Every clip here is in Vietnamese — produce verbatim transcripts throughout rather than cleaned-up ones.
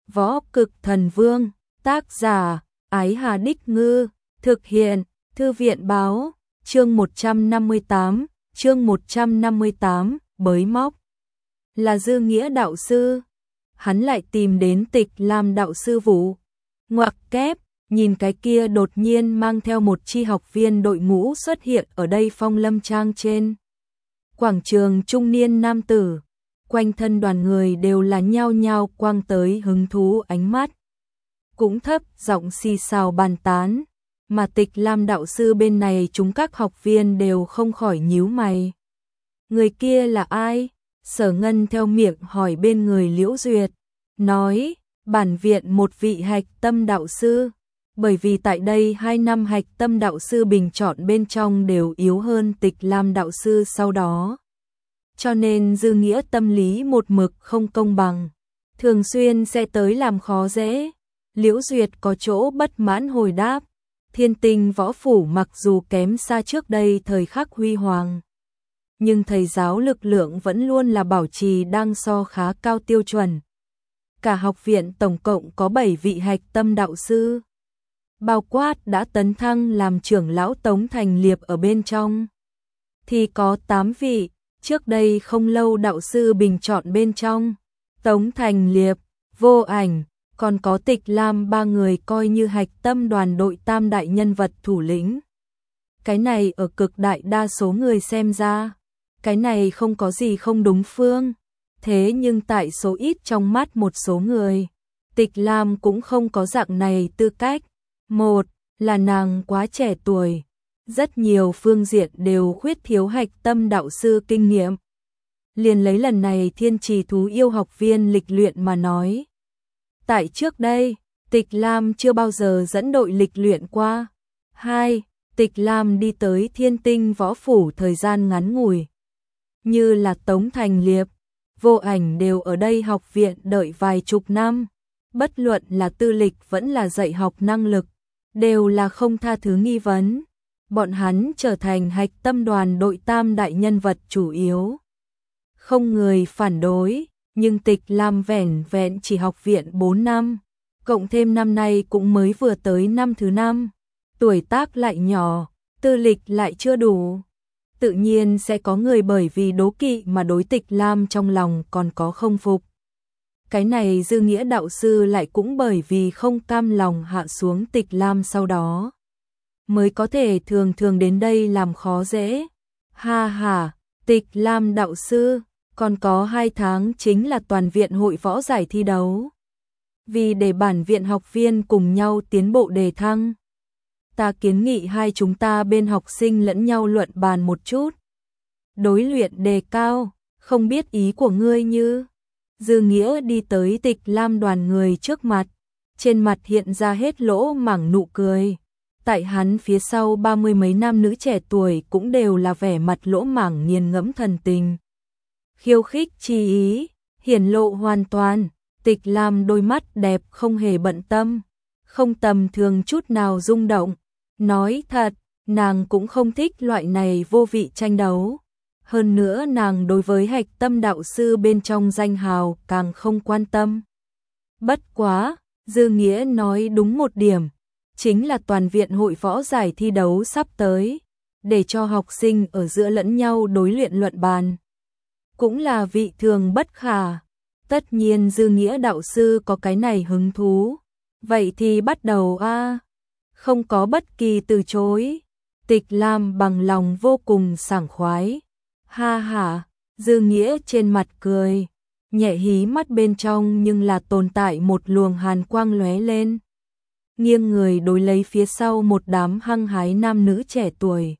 Võ Cực Thần Vương, tác giả, Ái Hà Đích Ngư, thực hiện, Thư viện báo, chương một trăm năm mươi tám, chương một trăm năm mươi tám, bới móc. Là Dư Nghĩa đạo sư, hắn lại tìm đến Tịch Lam đạo sư Vũ. Ngoặc kép, nhìn cái kia đột nhiên mang theo một chi học viên đội ngũ xuất hiện ở đây Phong Lâm Trang trên quảng trường. Trung niên nam tử, quanh thân đoàn người đều là nhao nhao quang tới hứng thú ánh mắt, cũng thấp giọng xì xào bàn tán, mà Tịch Lam đạo sư bên này chúng các học viên đều không khỏi nhíu mày. Người kia là ai? Sở Ngân theo miệng hỏi bên người Liễu Duyệt, nói, bản viện một vị hạch tâm đạo sư, bởi vì tại đây hai năm hạch tâm đạo sư bình chọn bên trong đều yếu hơn Tịch Lam đạo sư sau đó. Cho nên Dư Nghĩa tâm lý một mực không công bằng, thường xuyên sẽ tới làm khó dễ. Liễu Duyệt có chỗ bất mãn hồi đáp, Thiên Tinh võ phủ mặc dù kém xa trước đây thời khắc huy hoàng, nhưng thầy giáo lực lượng vẫn luôn là bảo trì đang so khá cao tiêu chuẩn. Cả học viện tổng cộng có bảy vị hạch tâm đạo sư, bao quát đã tấn thăng làm trưởng lão Tống Thành Liệp ở bên trong, thì có tám vị, trước đây không lâu đạo sư bình chọn bên trong, Tống Thành Liệp, Vô Ảnh, còn có Tịch Lam ba người coi như hạch tâm đoàn đội tam đại nhân vật thủ lĩnh. Cái này ở cực đại đa số người xem ra, cái này không có gì không đúng phương. Thế nhưng tại số ít trong mắt một số người, Tịch Lam cũng không có dạng này tư cách. Một là nàng quá trẻ tuổi, rất nhiều phương diện đều khuyết thiếu hạch tâm đạo sư kinh nghiệm. Liền lấy lần này Thiên Trì Thú Yêu học viên lịch luyện mà nói. Tại trước đây, Tịch Lam chưa bao giờ dẫn đội lịch luyện qua. Hai, Tịch Lam đi tới Thiên Tinh võ phủ thời gian ngắn ngủi, như là Tống Thành Liệp, Vô Ảnh đều ở đây học viện đợi vài chục năm, bất luận là tư lịch vẫn là dạy học năng lực, đều là không tha thứ nghi vấn. Bọn hắn trở thành hạch tâm đoàn đội tam đại nhân vật chủ yếu, không người phản đối. Nhưng Tịch Lam vẻn vẹn chỉ học viện bốn năm, cộng thêm năm nay cũng mới vừa tới năm thứ năm, tuổi tác lại nhỏ, tư lịch lại chưa đủ. Tự nhiên sẽ có người bởi vì đố kỵ mà đối Tịch Lam trong lòng còn có không phục. Cái này Dư Nghĩa đạo sư lại cũng bởi vì không cam lòng hạ xuống Tịch Lam sau đó, mới có thể thường thường đến đây làm khó dễ. Ha ha, Tịch Lam đạo sư, còn có hai tháng chính là toàn viện hội võ giải thi đấu. Vì để bản viện học viên cùng nhau tiến bộ đề thăng, ta kiến nghị hai chúng ta bên học sinh lẫn nhau luận bàn một chút, đối luyện đề cao, không biết ý của ngươi như. Dư Nghĩa đi tới Tịch Lam đoàn người trước mặt, trên mặt hiện ra hết lỗ mảng nụ cười. Tại hắn phía sau ba mươi mấy nam nữ trẻ tuổi cũng đều là vẻ mặt lỗ mảng nghiền ngẫm thần tình. Khiêu khích chi ý, hiển lộ hoàn toàn. Tịch Lam đôi mắt đẹp không hề bận tâm, không tầm thường chút nào rung động. Nói thật, nàng cũng không thích loại này vô vị tranh đấu. Hơn nữa nàng đối với hạch tâm đạo sư bên trong danh hào càng không quan tâm. Bất quá, Dư Nghĩa nói đúng một điểm, chính là toàn viện hội võ giải thi đấu sắp tới, để cho học sinh ở giữa lẫn nhau đối luyện luận bàn, cũng là vị thường bất khả. Tất nhiên Dư Nghĩa đạo sư có cái này hứng thú, vậy thì bắt đầu a, không có bất kỳ từ chối. Tịch Lam bằng lòng vô cùng sảng khoái. Ha ha, Dư Nghĩa trên mặt cười, nhẹ hí mắt bên trong nhưng là tồn tại một luồng hàn quang lóe lên. Nghiêng người đối lấy phía sau một đám hăng hái nam nữ trẻ tuổi,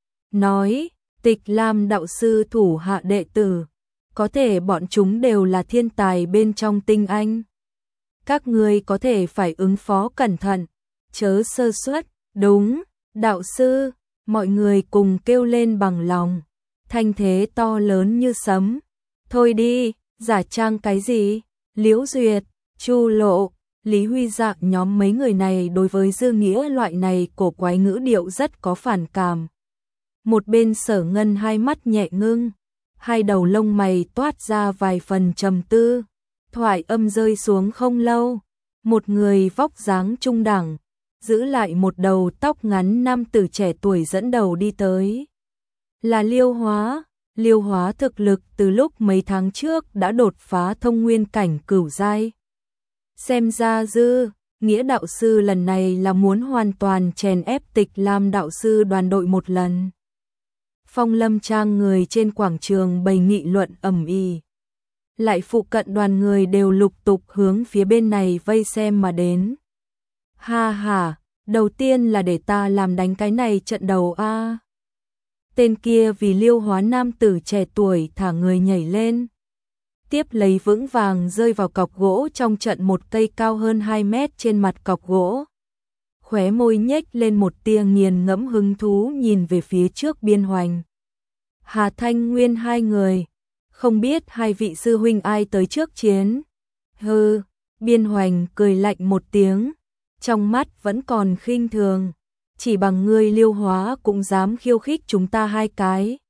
nói, Tịch Lam đạo sư thủ hạ đệ tử, có thể bọn chúng đều là thiên tài bên trong tinh anh. Các ngươi có thể phải ứng phó cẩn thận, chớ sơ suất. Đúng, đạo sư, mọi người cùng kêu lên bằng lòng, thanh thế to lớn như sấm. Thôi đi, giả trang cái gì? Liễu Duyệt, Chu Lộ, Lý Huy Dạ nhóm mấy người này đối với Dư Nghĩa loại này cổ quái ngữ điệu rất có phản cảm. Một bên Sở Ngân hai mắt nhẹ ngưng, hai đầu lông mày toát ra vài phần trầm tư. Thoại âm rơi xuống không lâu, một người vóc dáng trung đẳng, giữ lại một đầu tóc ngắn nam tử trẻ tuổi dẫn đầu đi tới. Là Liêu Hóa, Liêu Hóa thực lực từ lúc mấy tháng trước đã đột phá thông nguyên cảnh cửu giai. Xem ra Dư, Nghĩa đạo sư lần này là muốn hoàn toàn chèn ép Tịch Lam đạo sư đoàn đội một lần. Phong Lâm Trang người trên quảng trường bày nghị luận ầm ĩ. Lại phụ cận đoàn người đều lục tục hướng phía bên này vây xem mà đến. Ha ha, đầu tiên là để ta làm đánh cái này trận đầu a. À. Tên kia vì Liêu Hóa nam tử trẻ tuổi thả người nhảy lên. Tiếp lấy vững vàng rơi vào cọc gỗ trong trận một cây cao hơn hai mét trên mặt cọc gỗ. Khóe môi nhếch lên một tia nghiền ngẫm hứng thú nhìn về phía trước Biên Hoành. Hà Thanh Nguyên hai người. Không biết hai vị sư huynh ai tới trước chiến. Hừ, Biên Hoành cười lạnh một tiếng. Trong mắt vẫn còn khinh thường. Chỉ bằng ngươi Liêu Hóa cũng dám khiêu khích chúng ta hai cái.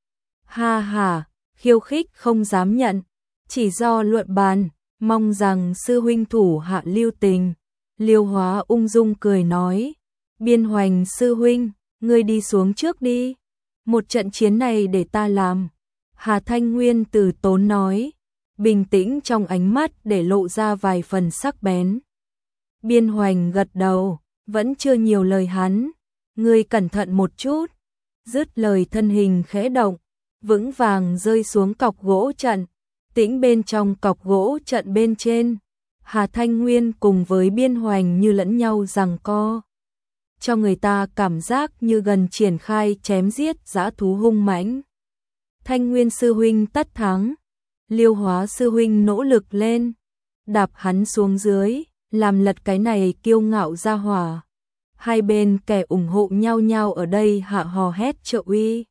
Ha ha, khiêu khích không dám nhận. Chỉ do luận bàn, mong rằng sư huynh thủ hạ lưu tình. Liêu Hóa ung dung cười nói. Biên Hoành sư huynh, ngươi đi xuống trước đi. Một trận chiến này để ta làm. Hà Thanh Nguyên từ tốn nói. Bình tĩnh trong ánh mắt để lộ ra vài phần sắc bén. Biên Hoành gật đầu, vẫn chưa nhiều lời hắn. Ngươi cẩn thận một chút. Dứt lời thân hình khẽ động, vững vàng rơi xuống cọc gỗ trận. Tĩnh bên trong cọc gỗ trận bên trên, Hà Thanh Nguyên cùng với Biên Hoành như lẫn nhau giằng co. Cho người ta cảm giác như gần triển khai chém giết dã thú hung mãnh. Thanh Nguyên sư huynh tất thắng, Liêu Hóa sư huynh nỗ lực lên, đạp hắn xuống dưới, làm lật cái này kiêu ngạo ra hỏa. Hai bên kẻ ủng hộ nhau nhau ở đây hạ hò hét trợ uy.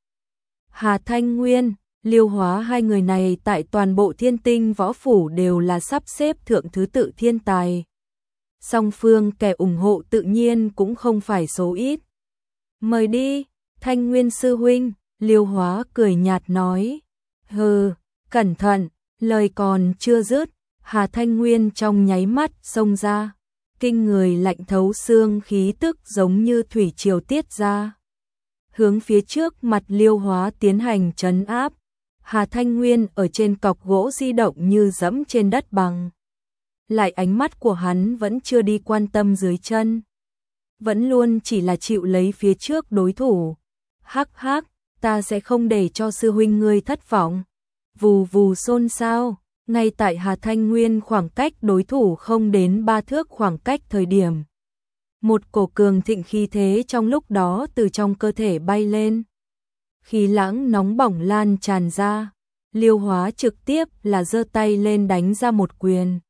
Hà Thanh Nguyên, Liêu Hóa hai người này tại toàn bộ Thiên Tinh võ phủ đều là sắp xếp thượng thứ tự thiên tài. Song phương kẻ ủng hộ tự nhiên cũng không phải số ít. Mời đi, Thanh Nguyên sư huynh, Liêu Hóa cười nhạt nói. Hừ, cẩn thận, lời còn chưa dứt, Hà Thanh Nguyên trong nháy mắt xông ra. Kinh người lạnh thấu xương khí tức giống như thủy triều tiết ra. Hướng phía trước mặt Liêu Hóa tiến hành trấn áp. Hà Thanh Nguyên ở trên cọc gỗ di động như dẫm trên đất bằng. Lại ánh mắt của hắn vẫn chưa đi quan tâm dưới chân. Vẫn luôn chỉ là chịu lấy phía trước đối thủ. Hắc hắc, ta sẽ không để cho sư huynh ngươi thất vọng. Vù vù xôn xao, ngay tại Hà Thanh Nguyên khoảng cách đối thủ không đến ba thước khoảng cách thời điểm. Một cổ cường thịnh khí thế trong lúc đó từ trong cơ thể bay lên. Khí lãng nóng bỏng lan tràn ra, Liêu Hóa trực tiếp là giơ tay lên đánh ra một quyền.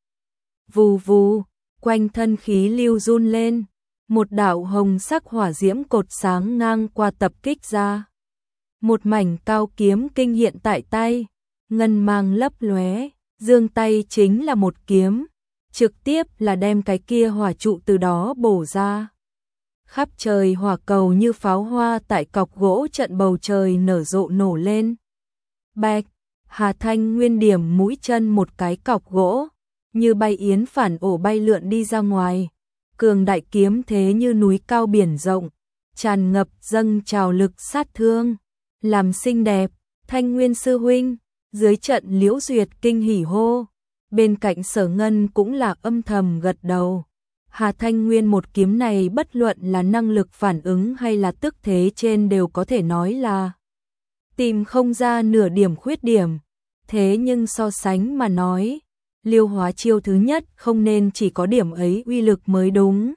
Vù vù, quanh thân khí lưu run lên, một đạo hồng sắc hỏa diễm cột sáng ngang qua tập kích ra. Một mảnh cao kiếm kinh hiện tại tay, ngân mang lấp lóe, giương tay chính là một kiếm, trực tiếp là đem cái kia hỏa trụ từ đó bổ ra. Khắp trời hỏa cầu như pháo hoa tại cọc gỗ trận bầu trời nở rộ nổ lên. Bạch, Hà Thanh Nguyên điểm mũi chân một cái cọc gỗ, như bay yến phản ổ bay lượn đi ra ngoài. Cường đại kiếm thế như núi cao biển rộng, tràn ngập dâng trào lực sát thương. Làm xinh đẹp, Thanh Nguyên sư huynh, dưới trận Liễu Duyệt kinh hỉ hô. Bên cạnh Sở Ngân cũng là âm thầm gật đầu. Hà Thanh Nguyên một kiếm này bất luận là năng lực phản ứng hay là tức thế trên đều có thể nói là tìm không ra nửa điểm khuyết điểm. Thế nhưng so sánh mà nói, Liêu Hóa chiêu thứ nhất không nên chỉ có điểm ấy uy lực mới đúng.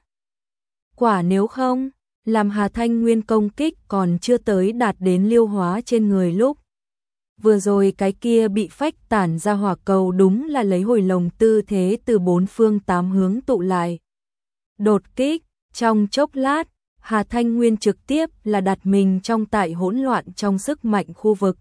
Quả nếu không, làm Hà Thanh Nguyên công kích còn chưa tới đạt đến Liêu Hóa trên người lúc. Vừa rồi cái kia bị phách tản ra hỏa cầu đúng là lấy hồi lồng tư thế từ bốn phương tám hướng tụ lại. Đột kích, trong chốc lát, Hà Thanh Nguyên trực tiếp là đặt mình trong tại hỗn loạn trong sức mạnh khu vực.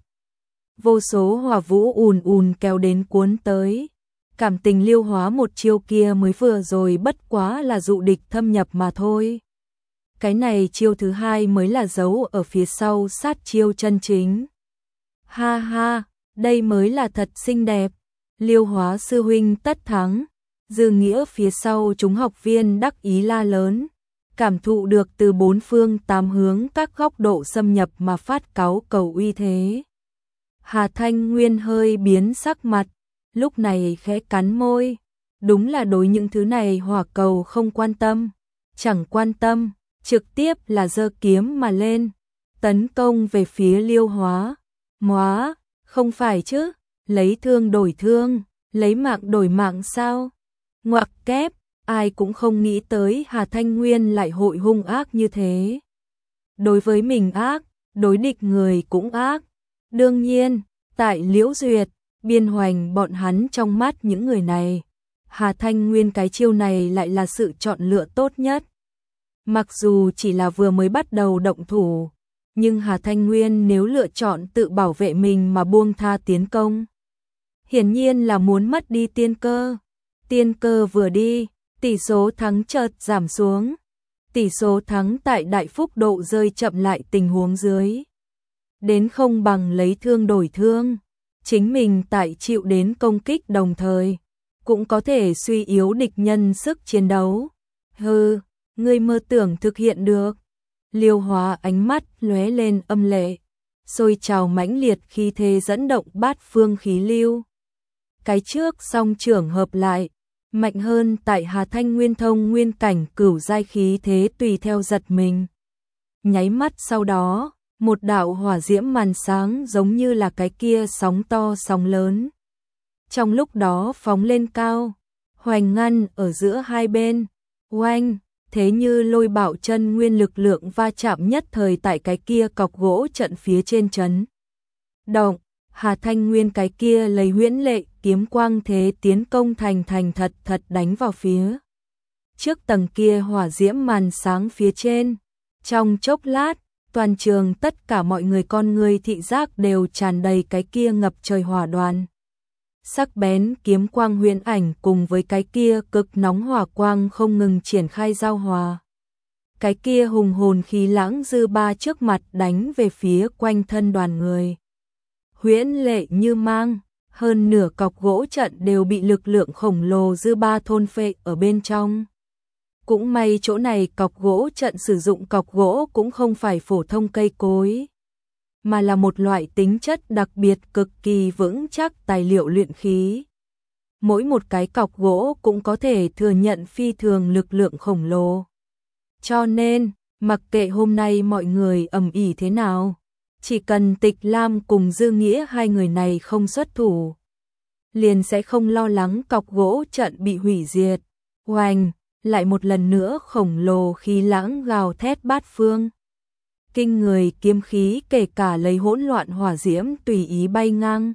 Vô số hỏa vũ ùn ùn kéo đến cuốn tới. Cảm tình Liêu Hóa một chiêu kia mới vừa rồi bất quá là dụ địch thâm nhập mà thôi. Cái này chiêu thứ hai mới là giấu ở phía sau sát chiêu chân chính. Ha ha, đây mới là thật xinh đẹp. Liêu Hóa sư huynh tất thắng. Dư Nghĩa phía sau chúng học viên đắc ý la lớn, cảm thụ được từ bốn phương tám hướng các góc độ xâm nhập mà phát cáu cầu uy thế. Hà Thanh Nguyên hơi biến sắc mặt, lúc này khẽ cắn môi, đúng là đối những thứ này hỏa cầu không quan tâm, chẳng quan tâm, trực tiếp là giơ kiếm mà lên, tấn công về phía Liêu Hóa. Móa, không phải chứ, lấy thương đổi thương, lấy mạng đổi mạng sao? Ngoặc kép, ai cũng không nghĩ tới Hà Thanh Nguyên lại hội hung ác như thế. Đối với mình ác, đối địch người cũng ác. Đương nhiên, tại Liễu Duyệt, Biên Hoành bọn hắn trong mắt những người này, Hà Thanh Nguyên cái chiêu này lại là sự chọn lựa tốt nhất. Mặc dù chỉ là vừa mới bắt đầu động thủ, nhưng Hà Thanh Nguyên nếu lựa chọn tự bảo vệ mình mà buông tha tiến công, hiển nhiên là muốn mất đi tiên cơ. Tiên cơ vừa đi, tỷ số thắng chợt giảm xuống. Tỷ số thắng tại đại phúc độ rơi chậm lại tình huống dưới. Đến không bằng lấy thương đổi thương, chính mình tại chịu đến công kích đồng thời, cũng có thể suy yếu địch nhân sức chiến đấu. Hừ, ngươi mơ tưởng thực hiện được. Liêu Hóa ánh mắt lóe lên âm lệ, sôi trào mãnh liệt khi thế dẫn động bát phương khí lưu. Cái trước song trưởng hợp lại, mạnh hơn tại Hà Thanh Nguyên thông nguyên cảnh cửu giai khí thế tùy theo giật mình. Nháy mắt sau đó, một đạo hỏa diễm màn sáng giống như là cái kia sóng to sóng lớn. Trong lúc đó phóng lên cao, hoành ngăn ở giữa hai bên, oanh, thế như lôi bạo chân nguyên lực lượng va chạm nhất thời tại cái kia cọc gỗ trận phía trên chấn. Động, Hà Thanh Nguyên cái kia lấy huyễn lệ kiếm quang thế tiến công thành thành thật thật đánh vào phía trước tầng kia hỏa diễm màn sáng phía trên. Trong chốc lát, toàn trường tất cả mọi người con người thị giác đều tràn đầy cái kia ngập trời hỏa đoàn. Sắc bén kiếm quang huyễn ảnh cùng với cái kia cực nóng hỏa quang không ngừng triển khai giao hòa. Cái kia hùng hồn khí lãng dư ba trước mặt đánh về phía quanh thân đoàn người. Huyễn lệ như mang, hơn nửa cọc gỗ trận đều bị lực lượng khổng lồ dư ba thôn phệ ở bên trong. Cũng may chỗ này cọc gỗ trận sử dụng cọc gỗ cũng không phải phổ thông cây cối, mà là một loại tính chất đặc biệt cực kỳ vững chắc tài liệu luyện khí. Mỗi một cái cọc gỗ cũng có thể thừa nhận phi thường lực lượng khổng lồ. Cho nên, mặc kệ hôm nay mọi người ầm ĩ thế nào, chỉ cần Tịch Lam cùng Dư Nghĩa hai người này không xuất thủ, liền sẽ không lo lắng cọc gỗ trận bị hủy diệt. Oanh, lại một lần nữa khổng lồ khí lãng gào thét bát phương. Kinh người kiếm khí kể cả lấy hỗn loạn hỏa diễm tùy ý bay ngang.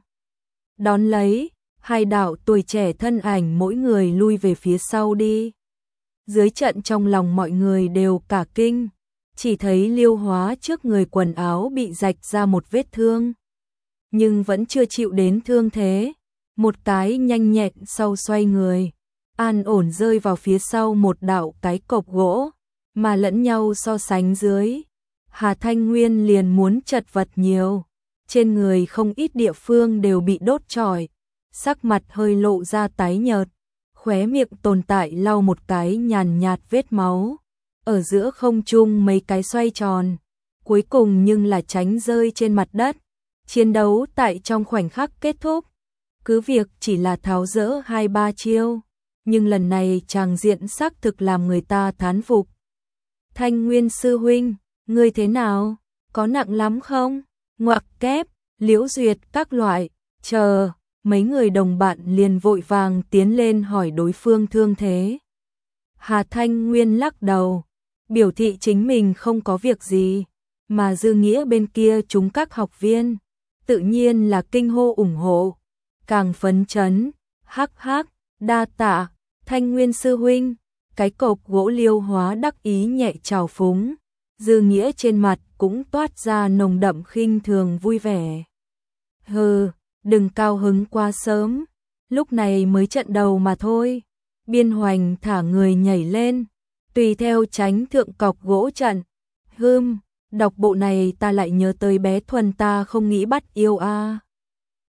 Đón lấy, hai đạo tuổi trẻ thân ảnh mỗi người lui về phía sau đi. Dưới trận trong lòng mọi người đều cả kinh, chỉ thấy Liêu Hóa trước người quần áo bị rạch ra một vết thương, nhưng vẫn chưa chịu đến thương thế. Một cái nhanh nhẹn sau xoay người, an ổn rơi vào phía sau một đạo cái cọc gỗ, mà lẫn nhau so sánh dưới. Hà Thanh Nguyên liền muốn chật vật nhiều, trên người không ít địa phương đều bị đốt trọi, sắc mặt hơi lộ ra tái nhợt, khóe miệng tồn tại lau một cái nhàn nhạt vết máu, ở giữa không trung mấy cái xoay tròn, cuối cùng nhưng là tránh rơi trên mặt đất. Chiến đấu tại trong khoảnh khắc kết thúc, cứ việc chỉ là tháo dỡ hai ba chiêu, nhưng lần này tràng diện xác thực làm người ta thán phục. Thanh Nguyên sư huynh, ngươi thế nào? Có nặng lắm không? Ngoặc kép, Liễu Duyệt các loại, chờ, mấy người đồng bạn liền vội vàng tiến lên hỏi đối phương thương thế. Hà Thanh Nguyên lắc đầu, biểu thị chính mình không có việc gì, mà Dư Nghĩa bên kia chúng các học viên, tự nhiên là kinh hô ủng hộ, càng phấn chấn, hắc hắc, đa tạ, Thanh Nguyên sư huynh. Cái cọc gỗ Liêu Hóa đắc ý nhẹ trào phúng, Dư Nghĩa trên mặt cũng toát ra nồng đậm khinh thường vui vẻ. Hừ, đừng cao hứng quá sớm, lúc này mới trận đầu mà thôi. Biên Hoành thả người nhảy lên, tùy theo tránh thượng cọc gỗ trận. Hừm, đọc bộ này ta lại nhớ tới bé Thuần ta không nghĩ bắt yêu a. À.